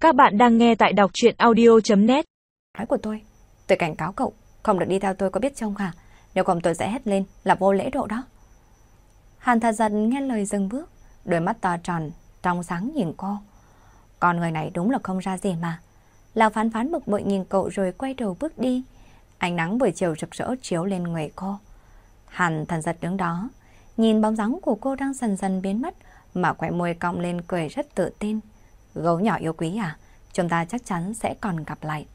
Các bạn đang nghe tại đọc truyện audio.net. Nói của tôi cảnh cáo cậu, không được đi theo tôi, có biết không hả? Nếu không tôi sẽ hét lên là vô lễ độ đó. Hàn Thật Giật nghe lời dừng bước, đôi mắt to tròn, trong sáng nhìn cô. Con người này đúng là không ra gì mà. Lão Phán Phán bực bội nhìn cậu rồi quay đầu bước đi. Ánh nắng buổi chiều rực rỡ chiếu lên người cô. Hàn Thật Giật đứng đó, nhìn bóng dáng của cô đang dần dần biến mất, mà khóe môi cong lên cười rất tự tin. Gấu nhỏ yêu quý à, chúng ta chắc chắn sẽ còn gặp lại.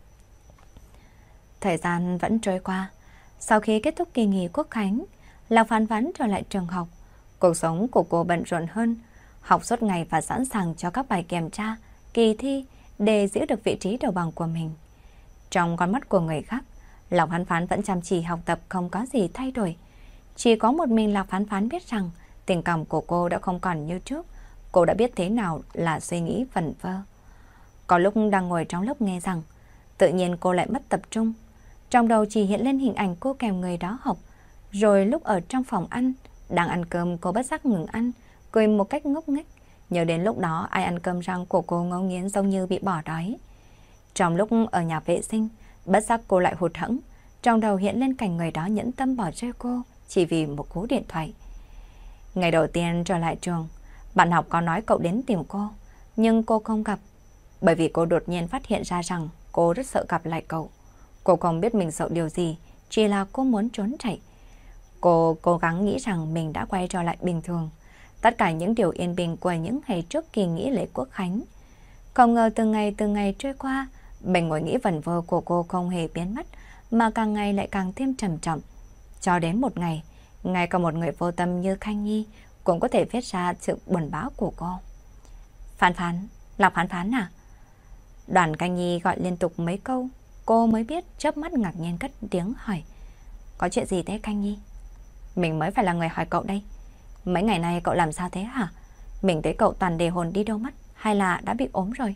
Thời gian vẫn trôi qua. Sau khi kết thúc kỳ nghỉ Quốc khánh, Lão Phán Phán trở lại trường học. Cuộc sống của cô bận rộn hơn, học suốt ngày và sẵn sàng cho các bài kiểm tra, kỳ thi để giữ được vị trí đầu bảng của mình. Trong con mắt của người khác, Lão Phán Phán vẫn chăm chỉ học tập, không có gì thay đổi. Chỉ có một mình Lão Phán Phán biết rằng tình cảm của cô đã không còn như trước. Cô đã biết thế nào là suy nghĩ vẩn vơ. Có lúc đang ngồi trong lớp nghe rằng, tự nhiên cô lại mất tập trung. Trong đầu chỉ hiện lên hình ảnh cô kèm người đó học. Rồi lúc ở trong phòng ăn, đang ăn cơm cô bất giác ngừng ăn, cười một cách ngốc nghếch. Nhớ đến lúc đó ai ăn cơm răng của cô ngấu nghiến giống như bị bỏ đói. Trong lúc ở nhà vệ sinh, bất giác cô lại hụt hẫng. Trong đầu hiện lên cảnh người đó nhẫn tâm bỏ rơi cô chỉ vì một cú điện thoại. Ngày đầu tiên trở lại trường, bạn học có nói cậu đến tìm cô, nhưng cô không gặp. Bởi vì cô đột nhiên phát hiện ra rằng cô rất sợ gặp lại cậu. Cô không biết mình sợ điều gì, chỉ là cô muốn trốn chạy. Cô cố gắng nghĩ rằng mình đã quay trở lại bình thường. Tất cả những điều yên bình của những ngày trước kỳ nghỉ lễ Quốc khánh. Không ngờ từng ngày trôi qua, bệnh ngồi nghĩ vẩn vơ của cô không hề biến mất, mà càng ngày lại càng thêm trầm trọng. Cho đến một ngày, ngay cả một người vô tâm như Khanh Nhi cũng có thể viết ra sự buồn bã của cô. Phán Phán, Lạc Phán Phán à? Đoàn Khanh Nhi gọi liên tục mấy câu, cô mới biết, chớp mắt ngạc nhiên cất tiếng hỏi. Có chuyện gì thế Khanh Nhi? Mình mới phải là người hỏi cậu đây. Mấy ngày nay cậu làm sao thế hả? Mình thấy cậu toàn đề hồn đi đâu mất, hay là đã bị ốm rồi?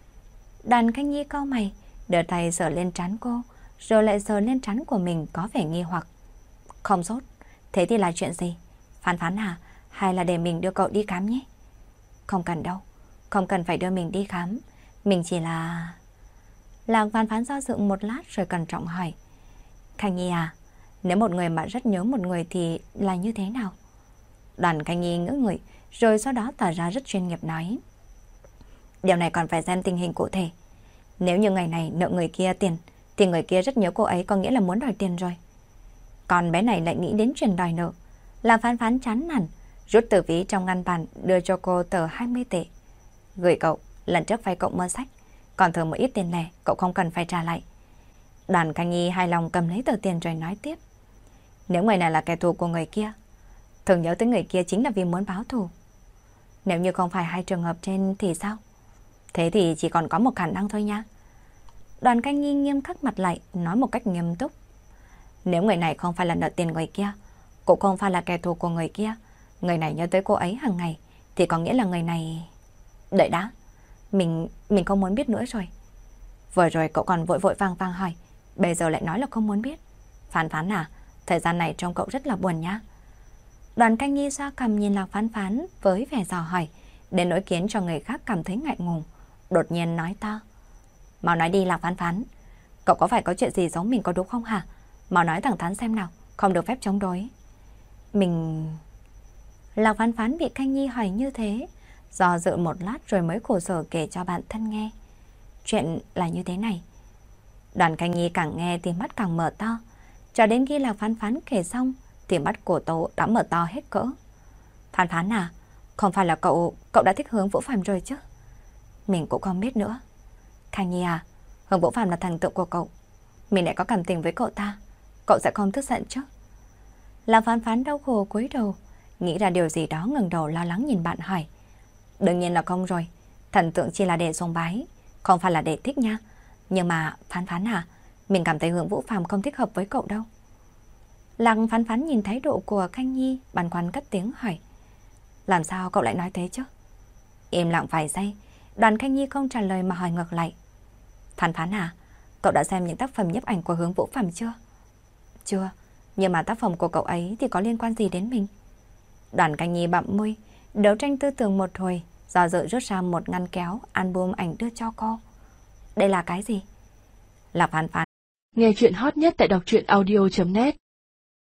Đoàn Khanh Nhi cau mày, đưa tay sờ lên trán cô, rồi lại sờ lên trán của mình có vẻ nghi hoặc. Không sốt, thế thì là chuyện gì? Phán Phán à, hay là để mình đưa cậu đi khám nhé? Không cần đâu, không cần phải đưa mình đi khám. Mình chỉ là... Lạc Phán Phán do dự một lát rồi cẩn trọng hỏi. Khanh Nhi à, nếu một người mà rất nhớ một người thì là như thế nào? Đoàn Khanh Nhi ngỡ người, rồi sau đó tỏ ra rất chuyên nghiệp nói. Điều này còn phải xem tình hình cụ thể. Nếu như ngày này nợ người kia tiền, thì người kia rất nhớ cô ấy, có nghĩa là muốn đòi tiền rồi. Còn bé này lại nghĩ đến chuyện đòi nợ. Lạc Phán Phán chán nản, rút từ ví trong ngăn bàn đưa cho cô tờ 20 tệ. Gửi cậu, lần trước vay cậu mua sách, còn thừa một ít tiền lẻ, cậu không cần phải trả lại. Đoàn Khanh Nhi hài lòng cầm lấy tờ tiền rồi nói tiếp. Nếu người này là kẻ thù của người kia, thường nhớ tới người kia chính là vì muốn báo thù. Nếu như không phải hai trường hợp trên thì sao? Thế thì chỉ còn có một khả năng thôi nha. Đoàn Khanh Nhi nghiêm khắc mặt lại, nói một cách nghiêm túc. Nếu người này không phải là nợ tiền người kia, cũng không phải là kẻ thù của người kia, người này nhớ tới cô ấy hàng ngày, thì có nghĩa là người này... Đợi đã, mình không muốn biết nữa rồi. Vừa rồi cậu còn vội vội vàng vàng hỏi, bây giờ lại nói là không muốn biết. Phán Phán à, thời gian này trông cậu rất là buồn nhá. Đoàn Khanh Nhi xoa cằm nhìn Lạc Phán Phán với vẻ dò hỏi, đến nỗi khiến cho người khác cảm thấy ngại ngùng. Đột nhiên nói to. Mau nói đi Lạc Phán Phán, cậu có phải có chuyện gì giống mình có đúng không hả? Mau nói thẳng thắn xem nào, không được phép chống đối. Mình... Lạc Phán Phán bị Khanh Nhi hỏi như thế, do dự một lát rồi mới khổ sở kể cho bạn thân nghe. Chuyện là như thế này. Đoàn Khanh Nhi càng nghe thì mắt càng mở to, cho đến khi Lạc Phán Phán kể xong thì mắt của Tố đã mở to hết cỡ. Phán Phán à, không phải là cậu đã thích Hướng Vũ Phàm rồi chứ? Mình cũng không biết nữa. Khanh Nhi à, Hướng Vũ Phàm là thần tượng của cậu, mình lại có cảm tình với cậu ta, cậu sẽ không tức giận chứ? Lạc Phán Phán đau khổ cúi đầu, nghĩ ra điều gì đó ngẩng đầu lo lắng nhìn bạn hỏi. Đương nhiên là không rồi, thần tượng chỉ là để sùng bái, không phải là để thích nha. Nhưng mà Phán Phán à, mình cảm thấy Hướng Vũ Phàm không thích hợp với cậu đâu. Lạc Phán Phán nhìn thái độ của Khanh Nhi, băn khoăn cất tiếng hỏi. Làm sao cậu lại nói thế chứ? Im lặng vài giây, Đoàn Khanh Nhi không trả lời mà hỏi ngược lại. Phán Phán à, cậu đã xem những tác phẩm nhiếp ảnh của Hướng Vũ Phàm chưa? Chưa, nhưng mà tác phẩm của cậu ấy thì có liên quan gì đến mình? Đoàn Khanh Nhi bặm môi, đấu tranh tư tưởng một hồi, do dự rút ra một ngăn kéo, album ảnh đưa cho cô. Đây là cái gì? Là Phán Phán. Nghe chuyện hot nhất tại đọc truyện audio.net